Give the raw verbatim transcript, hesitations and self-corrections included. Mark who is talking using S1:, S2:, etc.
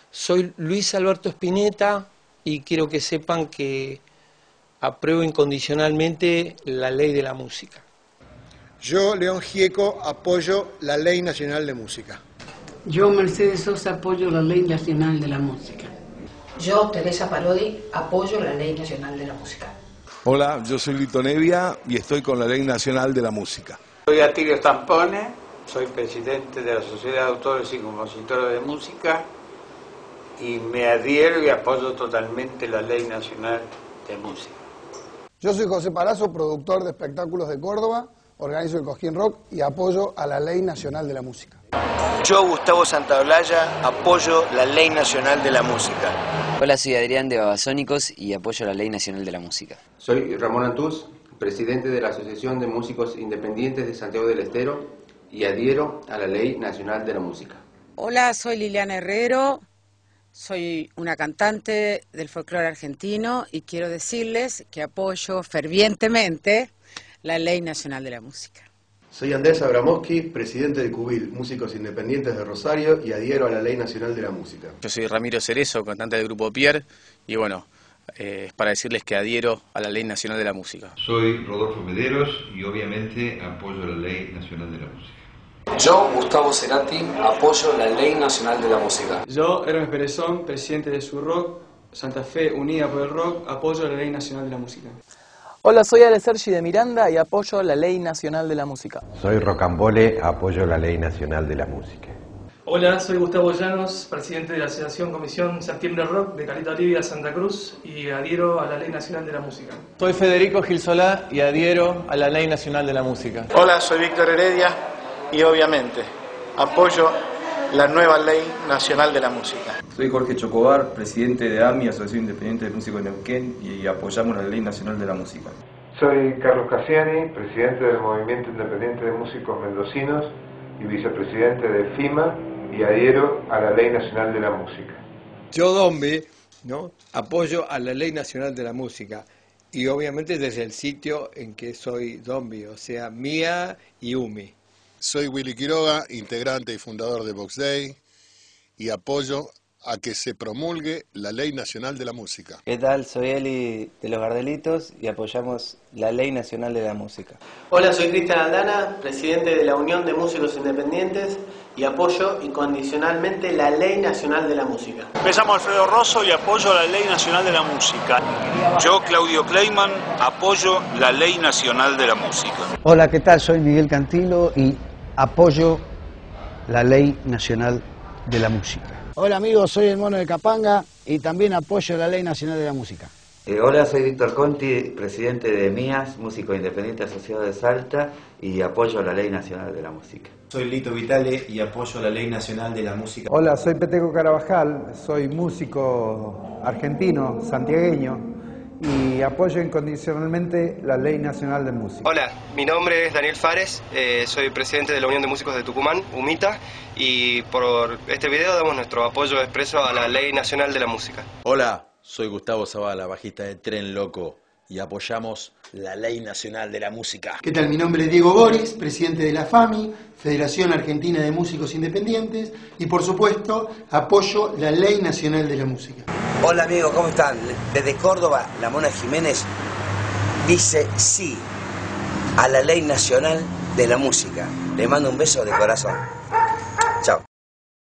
S1: Soy Luis Alberto Spinetta y quiero que sepan que apruebo incondicionalmente la ley de la música.
S2: Yo, León Gieco, apoyo la Ley Nacional de Música.
S3: Yo, Mercedes Sosa, apoyo la Ley Nacional de la Música.
S4: Yo, Teresa Parodi, apoyo la Ley Nacional de la Música.
S5: Hola, yo soy Lito Nevia y estoy con la Ley Nacional de la Música.
S6: Soy Atilio Stampone, soy presidente de la Sociedad de Autores y Compositores de Música y me adhiero y apoyo totalmente la Ley Nacional de Música.
S7: Yo soy José Palazzo, productor de espectáculos de Córdoba, organizo el Cosquín Rock y apoyo a la Ley Nacional de la Música.
S8: Yo, Gustavo Santaolalla, apoyo la Ley Nacional de la Música.
S9: Hola, soy Adrián de Babasónicos y apoyo la Ley Nacional de la Música.
S10: Soy Ramón Antús, presidente de la Asociación de Músicos Independientes de Santiago del Estero y adhiero a la Ley Nacional de la Música.
S11: Hola, soy Liliana Herrero, soy una cantante del folclore argentino y quiero decirles que apoyo fervientemente la Ley Nacional de la Música.
S12: Soy Andrés Abramovsky, presidente de Cubil, Músicos Independientes de Rosario, y adhiero a la Ley Nacional de la Música.
S13: Yo soy Ramiro Cerezo, cantante del grupo Pierre, y bueno, eh, es para decirles que adhiero a la Ley Nacional de la Música.
S14: Soy Rodolfo Mederos y obviamente apoyo la Ley Nacional de la Música.
S15: Yo, Gustavo Cerati, apoyo la Ley Nacional de la Música.
S16: Yo, Hermes Perezón, presidente de Surrock, Santa Fe Unida por el Rock, apoyo la Ley Nacional de la Música.
S17: Hola, soy Ale Sergi de Miranda y apoyo la Ley Nacional de la Música.
S18: Soy Rocambole, apoyo la Ley Nacional de la Música.
S19: Hola, soy Gustavo Llanos, presidente de la Asociación Comisión Septiembre Rock de Caleta Olivia, Santa Cruz, y adhiero a la Ley Nacional de la Música.
S20: Soy Federico Gil Solá y adhiero a la Ley Nacional de la Música.
S21: Hola, soy Víctor Heredia y obviamente apoyo la nueva Ley Nacional de la Música.
S22: Soy Jorge Chocobar, presidente de A M I, Asociación Independiente de Músicos de Neuquén, y apoyamos la Ley Nacional de la Música.
S23: Soy Carlos Cassiani, presidente del Movimiento Independiente de Músicos Mendocinos y vicepresidente de FIMA, y adhiero a la Ley Nacional de la Música.
S24: Yo, Dombi, ¿no? apoyo a la Ley Nacional de la Música, y obviamente desde el sitio en que soy Dombi, o sea, Mía y Umi.
S2: Soy Willy Quiroga, integrante y fundador de Vox Day, y apoyo a que se promulgue la Ley Nacional de la Música.
S25: ¿Qué tal? Soy Eli de Los Gardelitos y apoyamos la Ley Nacional de la Música.
S26: Hola, soy Cristian Aldana, presidente de la Unión de Músicos Independientes y apoyo incondicionalmente la Ley Nacional de la Música.
S27: Me llamo Alfredo Rosso y apoyo la Ley Nacional de la Música.
S28: Yo, Claudio Kleiman, apoyo la Ley Nacional de la Música.
S29: Hola, ¿qué tal? Soy Miguel Cantilo y apoyo la Ley Nacional de la Música.
S30: Hola amigos, soy el Mono de Capanga y también apoyo la Ley Nacional de la Música.
S31: Eh, hola, soy Víctor Conti, presidente de M I A S, músico independiente asociado de Salta, y apoyo la Ley Nacional de la Música.
S32: Soy Lito Vitale y apoyo la Ley Nacional de la Música.
S33: Hola, soy Peteco Carabajal, soy músico argentino, santiagueño, y apoyo incondicionalmente la Ley Nacional de Música.
S34: Hola, mi nombre es Daniel Fares, eh, soy presidente de la Unión de Músicos de Tucumán, UMITA, y por este video damos nuestro apoyo expreso a la Ley Nacional de la Música.
S35: Hola, soy Gustavo Zavala, bajista de Tren Loco, y apoyamos la Ley Nacional de la Música.
S36: ¿Qué tal? Mi nombre es Diego Boris, presidente de la FAMI, Federación Argentina de Músicos Independientes, y por supuesto apoyo la Ley Nacional de la Música.
S8: Hola amigos, ¿cómo están? Desde Córdoba, la Mona Jiménez dice sí a la Ley Nacional de la Música. Le mando un beso de corazón.